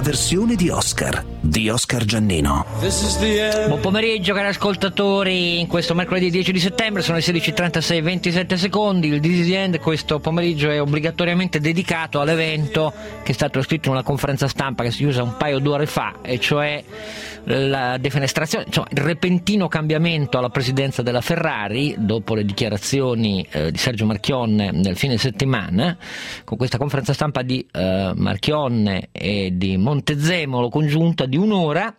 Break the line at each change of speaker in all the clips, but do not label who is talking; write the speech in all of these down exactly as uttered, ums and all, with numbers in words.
versione di Oscar, di Oscar Giannino.
Buon pomeriggio cari ascoltatori, in questo mercoledì dieci di settembre sono le sedici e trentasei e ventisette secondi. Il This is the End questo pomeriggio è obbligatoriamente dedicato all'evento che è stato scritto in una conferenza stampa che si usa un paio d'ore fa, e cioè la defenestrazione, insomma il repentino cambiamento alla presidenza della Ferrari dopo le dichiarazioni eh, di Sergio Marchionne nel fine settimana, con questa conferenza stampa di eh, Marchionne e di Montezemolo congiunta di un'ora.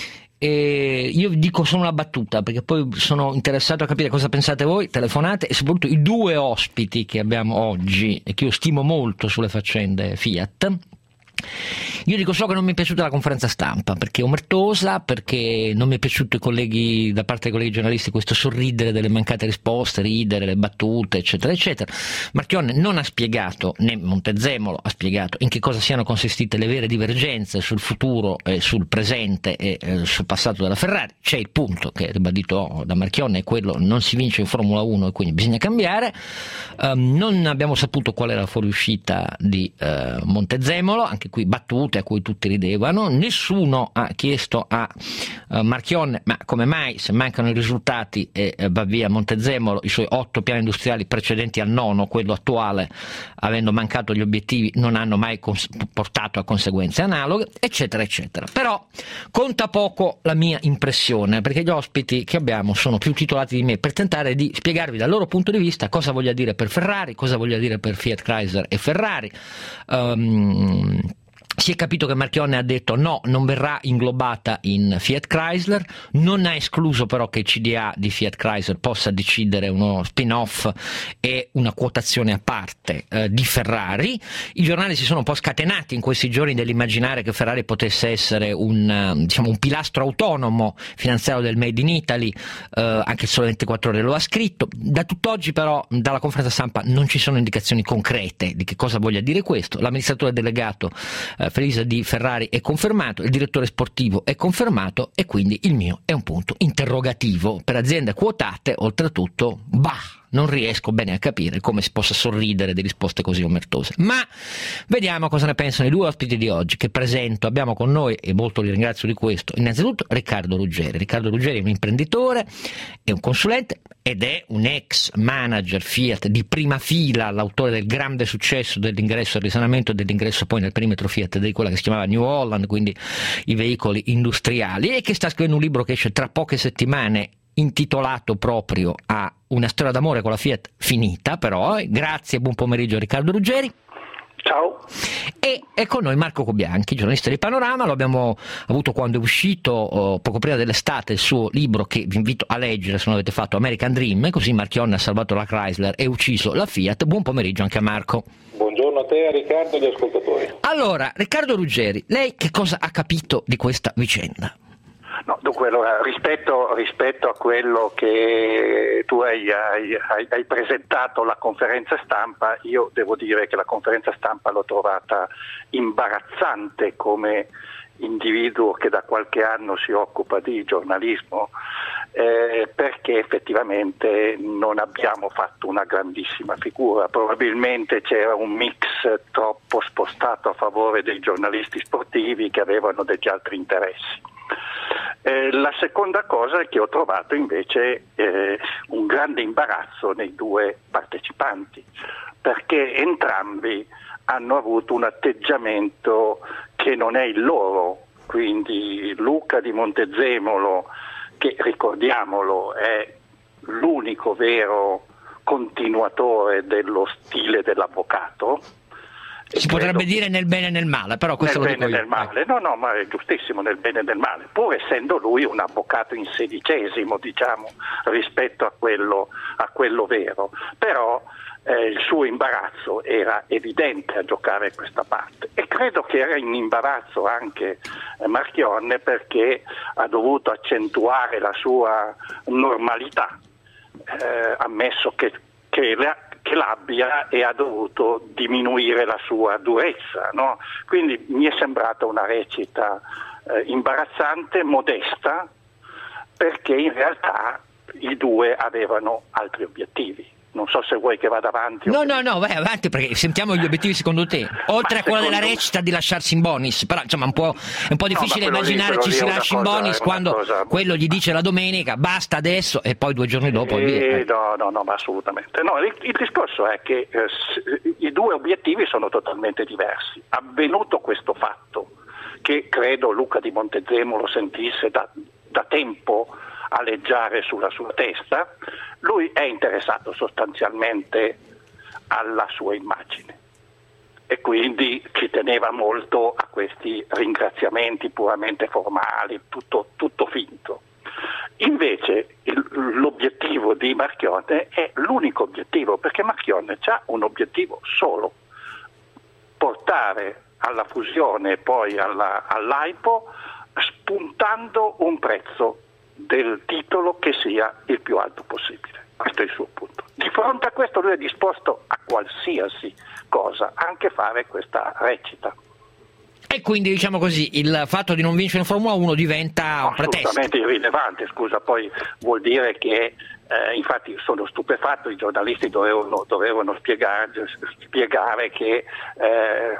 E io dico solo una battuta perché poi sono interessato a capire cosa pensate voi, telefonate, e soprattutto i due ospiti che abbiamo oggi e che io stimo molto sulle faccende Fiat. Io dico solo che non mi è piaciuta la conferenza stampa perché è omertosa, perché non mi è piaciuto i colleghi, da parte dei colleghi giornalisti, questo sorridere delle mancate risposte, ridere, le battute, eccetera, eccetera. Marchionne non ha spiegato, né Montezemolo ha spiegato in che cosa siano consistite le vere divergenze sul futuro, eh, sul presente e eh, sul passato della Ferrari. C'è il punto che ribadito da Marchionne, è quello: non si vince in Formula uno e quindi bisogna cambiare. Um, non abbiamo saputo qual era la fuoriuscita di uh, Montezemolo, anche qui battute a cui tutti ridevano. Nessuno ha chiesto a uh, Marchionne ma come mai, se mancano i risultati e uh, va via Montezemolo, i suoi otto piani industriali precedenti al nono, quello attuale, avendo mancato gli obiettivi, non hanno mai cons- portato a conseguenze analoghe, eccetera eccetera. Però conta poco la mia impressione, perché gli ospiti che abbiamo sono più titolati di me per tentare di spiegarvi dal loro punto di vista cosa voglia dire per Ferrari, cosa voglia dire per Fiat Chrysler e Ferrari. Um, Si è capito che Marchionne ha detto no, non verrà inglobata in Fiat Chrysler, non ha escluso però che il C D A di Fiat Chrysler possa decidere uno spin-off e una quotazione a parte eh, di Ferrari. I giornali si sono un po' scatenati in questi giorni nell'immaginare che Ferrari potesse essere un, diciamo, un pilastro autonomo finanziario del Made in Italy, eh, anche il Sole ventiquattro Ore lo ha scritto. Da tutt'oggi però, dalla conferenza stampa, non ci sono indicazioni concrete di che cosa voglia dire questo. L'amministratore delegato Felisa di Ferrari è confermato, il direttore sportivo è confermato, e quindi il mio è un punto interrogativo. Per aziende quotate, oltretutto, bah, non riesco bene a capire come si possa sorridere di risposte così omertose. Ma vediamo cosa ne pensano i due ospiti di oggi che presento. Abbiamo con noi, e molto li ringrazio di questo, innanzitutto Riccardo Ruggeri. Riccardo Ruggeri è un imprenditore, è un consulente ed è un ex manager Fiat di prima fila, l'autore del grande successo dell'ingresso al risanamento e dell'ingresso poi nel perimetro Fiat di quella che si chiamava New Holland, quindi i veicoli industriali, e che sta scrivendo un libro che esce tra poche settimane intitolato proprio a una storia d'amore con la Fiat finita. Però grazie e buon pomeriggio Riccardo Ruggeri.
Ciao.
E è con noi Marco Cobianchi, giornalista di Panorama. Lo abbiamo avuto quando è uscito oh, poco prima dell'estate il suo libro, che vi invito a leggere se non l'avete fatto, American Dream. Così Marchionne ha salvato la Chrysler e ucciso la Fiat. Buon pomeriggio anche a Marco.
Buongiorno a te, a Riccardo e agli ascoltatori.
Allora, Riccardo Ruggeri, lei che cosa ha capito di questa vicenda?
No, dunque, allora, rispetto, rispetto a quello che tu hai, hai, hai presentato, la conferenza stampa, io devo dire che la conferenza stampa l'ho trovata imbarazzante come individuo che da qualche anno si occupa di giornalismo, eh, perché effettivamente non abbiamo fatto una grandissima figura. Probabilmente c'era un mix troppo spostato a favore dei giornalisti sportivi che avevano degli altri interessi. Eh, la seconda cosa è che ho trovato invece eh, un grande imbarazzo nei due partecipanti, perché entrambi hanno avuto un atteggiamento che non è il loro. Quindi Luca di Montezemolo, che ricordiamolo è l'unico vero continuatore dello stile dell'avvocato.
Si potrebbe dire nel bene e nel male, però questo
nel
lo
bene
dico
e nel
io.
male, no, no, ma è giustissimo, nel bene e nel male, pur essendo lui un avvocato in sedicesimo, diciamo, rispetto a quello, a quello vero. Però eh, il suo imbarazzo era evidente a giocare questa parte, e credo che era in imbarazzo anche eh, Marchionne, perché ha dovuto accentuare la sua normalità, eh, ammesso che, che la, che l'abbia, e ha dovuto diminuire la sua durezza, no? Quindi mi è sembrata una recita eh, imbarazzante, modesta, perché in realtà i due avevano altri obiettivi. Non so se vuoi che vada avanti.
No, no, no, vai avanti perché sentiamo gli obiettivi secondo te. Oltre
Ma
a quello della
secondo...
recita di lasciarsi in bonus, però insomma un po', è un po' difficile
no,
immaginare
lì,
ci si
lì
lasci in
cosa,
bonus quando
cosa...
quello gli dice la domenica basta adesso e poi due giorni dopo
eh,
via.
No, no, no, ma assolutamente. No, il, il discorso è che eh, i due obiettivi sono totalmente diversi. Avvenuto questo fatto, che credo Luca di Montezemolo sentisse da, da tempo aleggiare sulla sua testa, lui è interessato sostanzialmente alla sua immagine e quindi ci teneva molto a questi ringraziamenti puramente formali, tutto, tutto finto. Invece il, l'obiettivo di Marchionne è l'unico obiettivo, perché Marchionne ha un obiettivo solo: portare alla fusione e poi alla, all'Aipo spuntando un prezzo del titolo che sia il più alto possibile. Questo è il suo punto. Di fronte a questo lui è disposto a qualsiasi cosa, anche fare questa recita.
E quindi diciamo così, il fatto di non vincere in Formula uno diventa un pretesto.
Assolutamente irrilevante, scusa, poi vuol dire che eh, infatti sono stupefatto, i giornalisti dovevano, dovevano spiegare, spiegare che eh,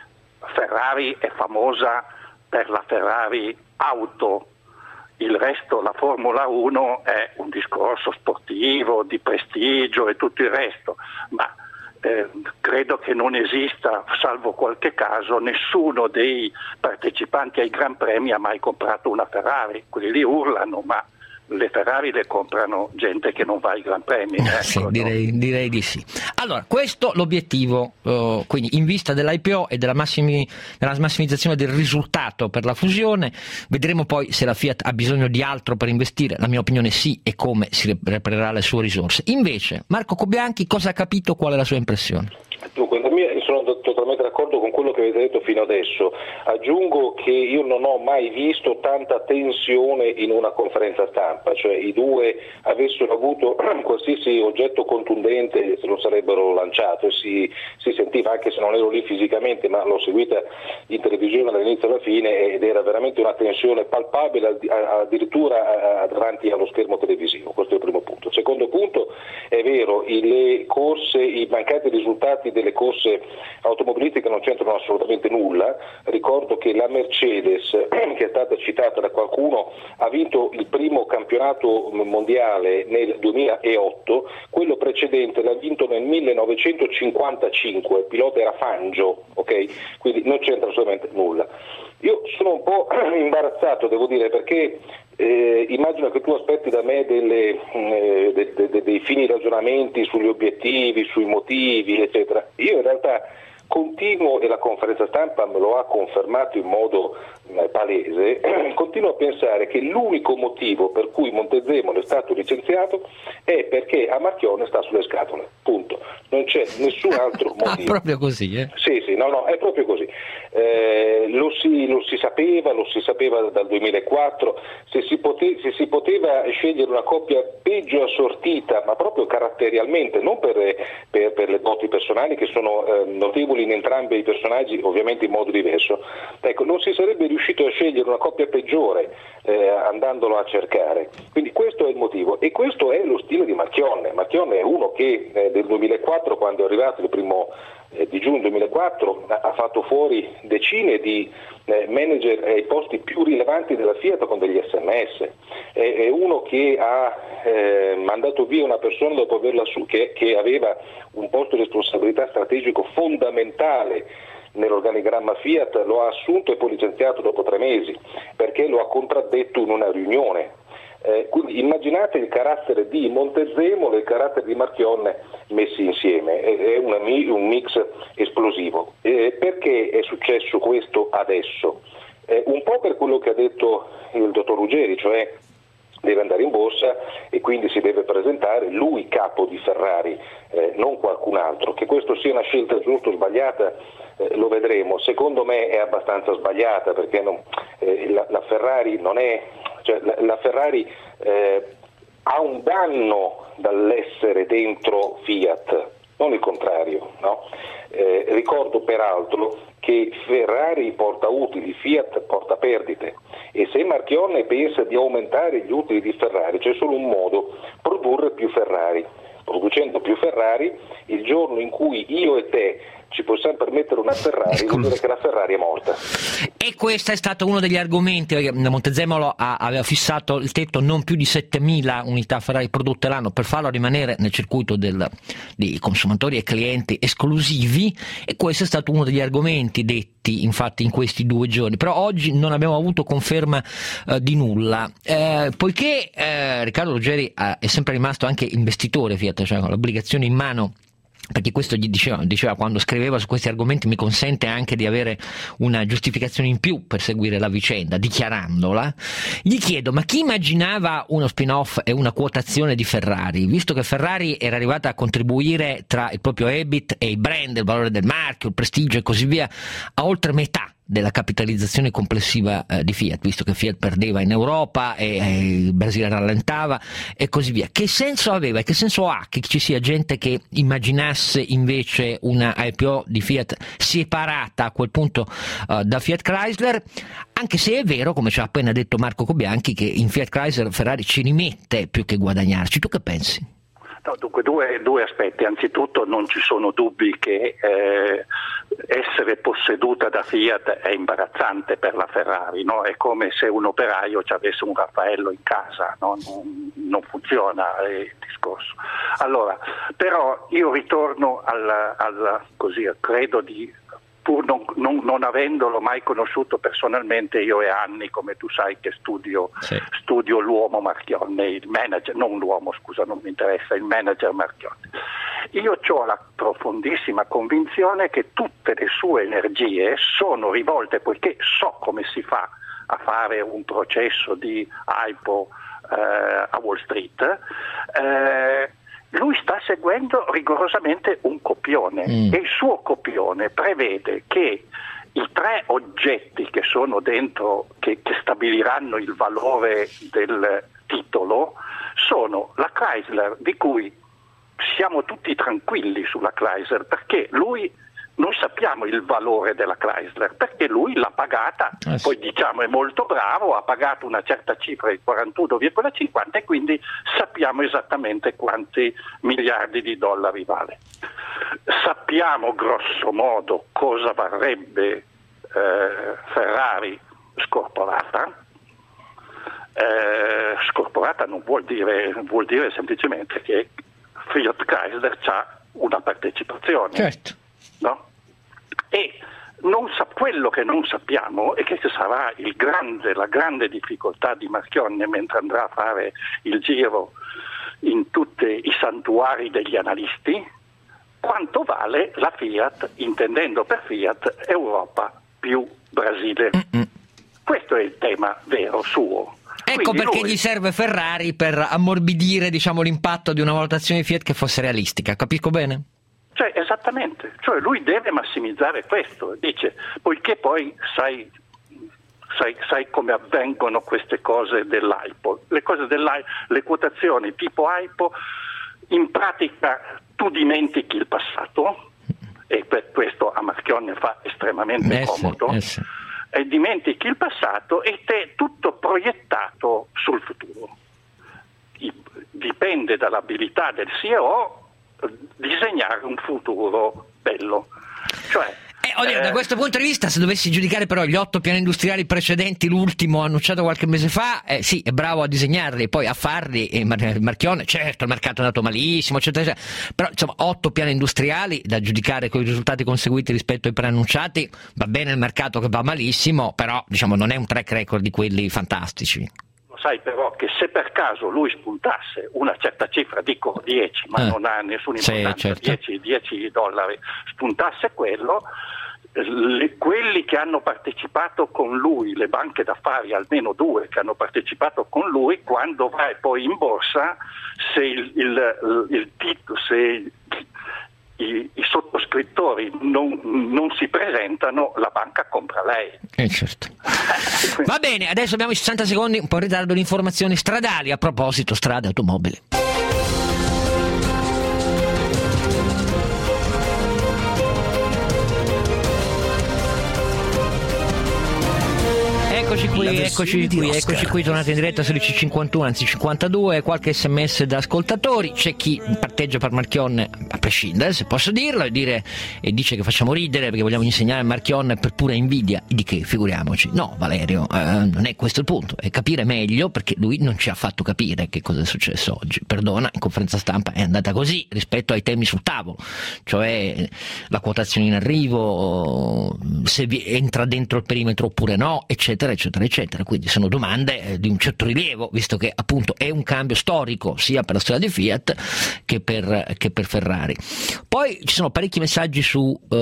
Ferrari è famosa per la Ferrari auto. Il resto, la Formula uno, è un discorso sportivo, di prestigio e tutto il resto, ma eh, credo che non esista, salvo qualche caso, nessuno dei partecipanti ai Gran Premi ha mai comprato una Ferrari. Quelli lì urlano, ma le Ferrari le comprano gente che non va ai Gran Premi. Ecco,
sì,
no?
direi, direi di sì. Allora, questo l'obiettivo, uh, quindi in vista dell'I P O e della, massimi, della massimizzazione del risultato per la fusione. Vedremo poi se la Fiat ha bisogno di altro per investire. La mia opinione sì, e come si repererà le sue risorse. Invece, Marco Cobianchi cosa ha capito, qual è la sua impressione?
Dunque, sono totalmente d'accordo con quello che avete detto fino adesso. Aggiungo che io non ho mai visto tanta tensione in una conferenza stampa, cioè i due avessero avuto qualsiasi oggetto contundente se lo sarebbero lanciato, e si, si sentiva, anche se non ero lì fisicamente, ma l'ho seguita in televisione dall'inizio alla fine, ed era veramente una tensione palpabile addirittura davanti allo schermo televisivo. Questo è il primo punto. Il secondo punto, è vero, le corse, i mancati risultati delle corse automobilistiche non c'entrano assolutamente nulla. Ricordo che la Mercedes, che è stata citata da qualcuno, ha vinto il primo campionato mondiale nel duemilaotto, quello precedente l'ha vinto nel millenovecentocinquantacinque, il pilota era Fangio, ok? Quindi non c'entra assolutamente nulla. Io sono un po' imbarazzato, devo dire, perché eh, immagino che tu aspetti da me delle, eh, de, de, de, dei fini ragionamenti sugli obiettivi, sui motivi, eccetera. Io in realtà continuo, e la conferenza stampa me lo ha confermato in modo eh, palese, continuo a pensare che l'unico motivo per cui Montezemolo è stato licenziato è perché a Marchionne sta sulle scatole, punto. Non c'è nessun altro motivo.
Ah, proprio così, eh?
Sì, sì, no, no, è proprio così. Eh, lo, si, lo si sapeva, lo si sapeva dal duemilaquattro, se si, pote, se si poteva scegliere una coppia peggio assortita, ma proprio caratterialmente, non per, per, per le doti personali, che sono eh, notevoli in entrambi i personaggi, ovviamente in modo diverso, ecco, non si sarebbe riuscito a scegliere una coppia peggiore eh, andandolo a cercare. Quindi questo è il motivo, e questo è lo stile di Marchionne. Marchionne è uno che eh, del duemilaquattro, quando è arrivato il primo eh, di giugno duemilaquattro, ha, ha fatto fuori decine di eh, manager ai posti più rilevanti della Fiat con degli S M S. È, è uno che ha eh, mandato via una persona dopo averla su, che, che aveva un posto di responsabilità strategico fondamentale nell'organigramma Fiat, lo ha assunto e poi licenziato dopo tre mesi perché lo ha contraddetto in una riunione. Eh, quindi immaginate il carattere di Montezemolo e il carattere di Marchionne messi insieme, è, è una, un mix esplosivo. Eh, perché è successo questo adesso? Eh, un po' per quello che ha detto il dottor Ruggeri, cioè deve andare in borsa e quindi si deve presentare lui capo di Ferrari, eh, non qualcun altro. Che questo sia una scelta giusta o sbagliata eh, lo vedremo. Secondo me è abbastanza sbagliata, perché non, eh, la, la Ferrari non è, cioè la, la Ferrari eh, ha un danno dall'essere dentro Fiat, non il contrario, no? Eh, ricordo peraltro che Ferrari porta utili, Fiat porta perdite, e se Marchionne pensa di aumentare gli utili di Ferrari c'è solo un modo: produrre più Ferrari. producendo più Ferrari, il giorno in cui io e te ci possiamo permettere una Ferrari, vuol dire che la Ferrari è morta.
E questo è stato uno degli argomenti. Montezemolo ha, aveva fissato il tetto non più di settemila unità Ferrari prodotte l'anno per farlo rimanere nel circuito del, di consumatori e clienti esclusivi, e questo è stato uno degli argomenti detti infatti in questi due giorni. Però oggi non abbiamo avuto conferma eh, di nulla, eh, poiché eh, Riccardo Ruggeri eh, è sempre rimasto anche investitore Fiat, cioè con l'obbligazione in mano, perché questo gli diceva, diceva quando scriveva su questi argomenti: mi consente anche di avere una giustificazione in più per seguire la vicenda, dichiarandola. Gli chiedo: ma chi immaginava uno spin-off e una quotazione di Ferrari, visto che Ferrari era arrivata a contribuire tra il proprio E B I T e i brand, il valore del marchio, il prestigio e così via, a oltre metà della capitalizzazione complessiva eh, di Fiat, visto che Fiat perdeva in Europa e, e il Brasile rallentava e così via? Che senso aveva e che senso ha che ci sia gente che immaginasse invece una I P O di Fiat separata a quel punto uh, da Fiat Chrysler, anche se è vero, come ci ha appena detto Marco Cobianchi, che in Fiat Chrysler Ferrari ci rimette più che guadagnarci? Tu che pensi?
No, dunque due, due aspetti. Anzitutto non ci sono dubbi che eh, essere posseduta da Fiat è imbarazzante per la Ferrari, no? È come se un operaio ci avesse un Raffaello in casa, no? non, non funziona il discorso. Allora, però io ritorno al, al così, credo di pur non, non, non avendolo mai conosciuto personalmente, io e Anni, come tu sai, che studio, sì. studio l'uomo Marchionne, il manager, non l'uomo, scusa, non mi interessa, il manager Marchionne. Io ho la profondissima convinzione che tutte le sue energie sono rivolte, poiché so come si fa a fare un processo di I P O eh, a Wall Street, eh, lui sta seguendo rigorosamente un copione mm. e il suo copione prevede che i tre oggetti che sono dentro, che, che stabiliranno il valore del titolo, sono la Chrysler, di cui siamo tutti tranquilli sulla Chrysler, perché lui, noi sappiamo il valore della Chrysler, perché lui l'ha pagata, eh sì. poi diciamo è molto bravo, ha pagato una certa cifra di quarantuno virgola cinquanta e quindi sappiamo esattamente quanti miliardi di dollari vale. Sappiamo grosso modo cosa varrebbe eh, Ferrari scorporata. Eh, scorporata non vuol dire, vuol dire semplicemente che Fiat Chrysler ha una partecipazione.
Certo.
No? E non sa, quello che non sappiamo è che sarà il grande, la grande difficoltà di Marchionne mentre andrà a fare il giro in tutti i santuari degli analisti, quanto vale la Fiat, intendendo per Fiat Europa più Brasile. Mm-mm. Questo è il tema vero suo.
Ecco
Quindi
perché
lui...
gli serve Ferrari per ammorbidire, diciamo, l'impatto di una valutazione Fiat che fosse realistica, capisco bene?
Cioè, esattamente, cioè lui deve massimizzare questo, dice, poiché poi sai, sai, sai come avvengono queste cose dell'I P O, le cose dell'I P O, le quotazioni tipo I P O, in pratica tu dimentichi il passato, e per questo a Marchionne fa estremamente
eh
comodo,
sì, eh sì.
e dimentichi il passato e te è tutto proiettato sul futuro. Dipende dall'abilità del C E O disegnare un futuro bello. Cioè,
eh, oddio,
eh,
da questo punto di vista, se dovessi giudicare però gli otto piani industriali precedenti, l'ultimo annunciato qualche mese fa, eh, sì, è bravo a disegnarli, poi a farli, e Mar- Marchionne, certo, il mercato è andato malissimo, eccetera, eccetera, però insomma otto piani industriali da giudicare con i risultati conseguiti rispetto ai preannunciati, va bene il mercato che va malissimo, però diciamo non è un track record di quelli fantastici.
Sai però che se per caso lui spuntasse una certa cifra, dico dieci, ma eh. non ha nessuna importanza,
sì, certo.
dieci dollari, spuntasse quello, le, quelli che hanno partecipato con lui, le banche d'affari, almeno due che hanno partecipato con lui, quando vai poi in borsa, se il, il, il titolo, se I, i sottoscrittori non, non si presentano, la banca compra lei.
Eh certo. Va bene, adesso abbiamo i sessanta secondi, un po' in ritardo di informazioni stradali, a proposito strade, automobili. Eccoci qui qui,
versione
eccoci
di
qui,
Oscar.
eccoci qui, tornate in diretta sedici e cinquantuno, anzi cinquantadue, qualche sms da ascoltatori, c'è chi parteggia per Marchionne, a prescindere, se posso dirlo, e, dire, e dice che facciamo ridere perché vogliamo insegnare a Marchionne per pura invidia, di che, figuriamoci. No, Valerio, eh, non è questo il punto, è capire meglio, perché lui non ci ha fatto capire che cosa è successo oggi. Perdona, in conferenza stampa è andata così rispetto ai temi sul tavolo, cioè la quotazione in arrivo, se vi entra dentro il perimetro oppure no, eccetera eccetera eccetera. Quindi sono domande di un certo rilievo, visto che appunto è un cambio storico sia per la storia di Fiat che per, che per Ferrari. Poi ci sono parecchi messaggi su uh,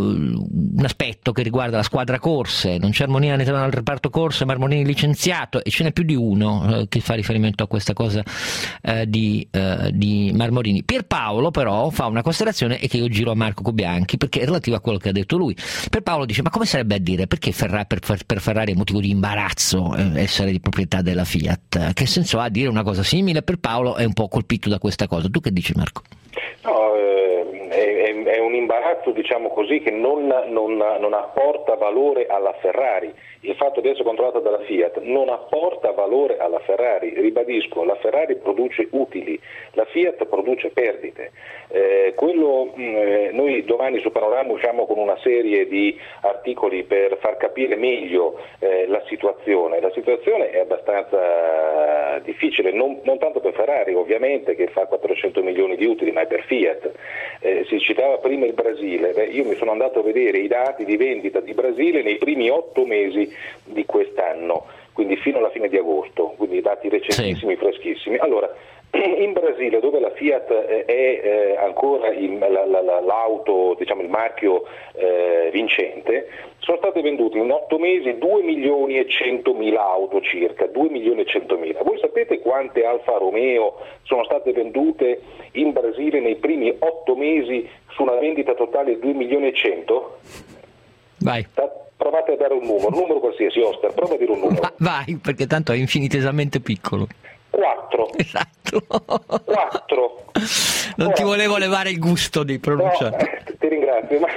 un aspetto che riguarda la squadra corse, non c'è armonia all'interno del reparto corse, Marmorini licenziato, e ce n'è più di uno uh, che fa riferimento a questa cosa uh, di, uh, di Marmorini. Pierpaolo però fa una considerazione e che io giro a Marco Cobianchi perché è relativa a quello che ha detto lui. Pierpaolo dice: ma come sarebbe a dire, perché Ferrari, per, per Ferrari è motivo di imbarazzo eh, essere di proprietà della Fiat? Che senso ha dire una cosa simile? Pierpaolo è un po' colpito da questa cosa. Tu che dici, Marco?
No, eh, è, è un imbarazzo, diciamo così, che non, non, non apporta valore alla Ferrari. Il fatto di essere controllata dalla Fiat non apporta valore alla Ferrari. Ribadisco, la Ferrari produce utili, la Fiat produce perdite. Eh, quello, mh, noi domani su Panorama usciamo con una serie di articoli per far capire meglio eh, la situazione. La situazione è abbastanza difficile, non, non tanto per Ferrari ovviamente, che fa quattrocento milioni di utili, ma è per Fiat. Eh, si citava prima il Brasile. Beh, io mi sono andato a vedere i dati di vendita di Brasile nei primi otto mesi di quest'anno, quindi fino alla fine di agosto, quindi dati recentissimi, sì, freschissimi. Allora, in Brasile, dove la Fiat è eh, ancora il, la, la, l'auto, diciamo il marchio eh, vincente, sono state vendute in otto mesi due milioni e centomila auto circa, due milioni e centomila. Voi sapete quante Alfa Romeo sono state vendute in Brasile nei primi otto mesi su una vendita totale di due milioni e cento?
Vai.
Provate a dare un numero, un numero qualsiasi, Oscar, prova a dire un numero.
Va, vai, perché tanto è infinitesamente piccolo.
Quattro.
Esatto.
Quattro.
Non
Ora,
ti volevo levare il gusto di pronunciare.
No, ti ringrazio, ma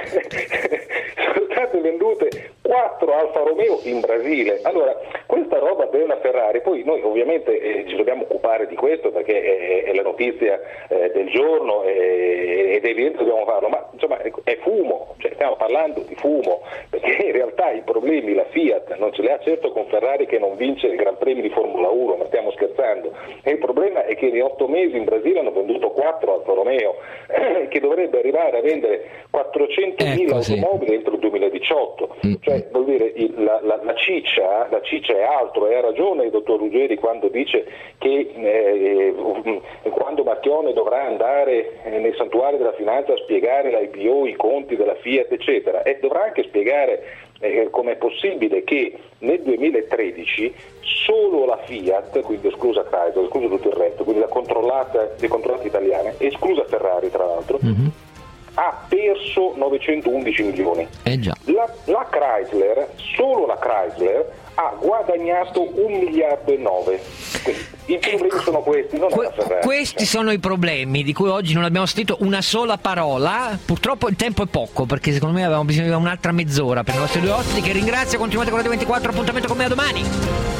sono state vendute quattro Alfa Romeo in Brasile. Allora, questa roba della Ferrari, poi noi ovviamente eh, ci dobbiamo occupare di questo perché è, è la notizia eh, del giorno eh, ed è evidente che dobbiamo farlo, ma insomma è, è fumo, cioè stiamo parlando di fumo, perché in realtà i problemi la Fiat non ce li ha certo con Ferrari che non vince il Gran Premio di Formula uno, ma stiamo scherzando. E il problema è che in otto mesi in Brasile hanno venduto quattro Alfa Romeo, eh, che dovrebbe arrivare a vendere quattrocentomila automobili entro il duemiladiciotto. Mm. Cioè, vuol dire, il, la, la, la, ciccia, la ciccia è altro, e ha ragione il dottor Ruggeri quando dice che eh, quando Marchionne dovrà andare eh, nei santuari della finanza a spiegare l'I P O, i conti della Fiat, eccetera, e dovrà anche spiegare eh, com'è possibile che nel duemilatredici solo la Fiat, quindi esclusa Chrysler, esclusa tutto il resto, quindi la controllata, le controllate italiane, esclusa Ferrari tra l'altro, mm-hmm. ha perso novecentoundici milioni.
Eh già.
La, la Chrysler, solo la Chrysler, ha guadagnato un miliardo e nove. Quindi i problemi ecco, sono questi, non que- la Ferrari.
Questi sono i problemi di cui oggi non abbiamo sentito una sola parola. Purtroppo il tempo è poco, perché secondo me avevamo bisogno di un'altra mezz'ora per i nostri due ospiti, che ringrazio. Continuate con Radio ventiquattro, appuntamento con me a domani.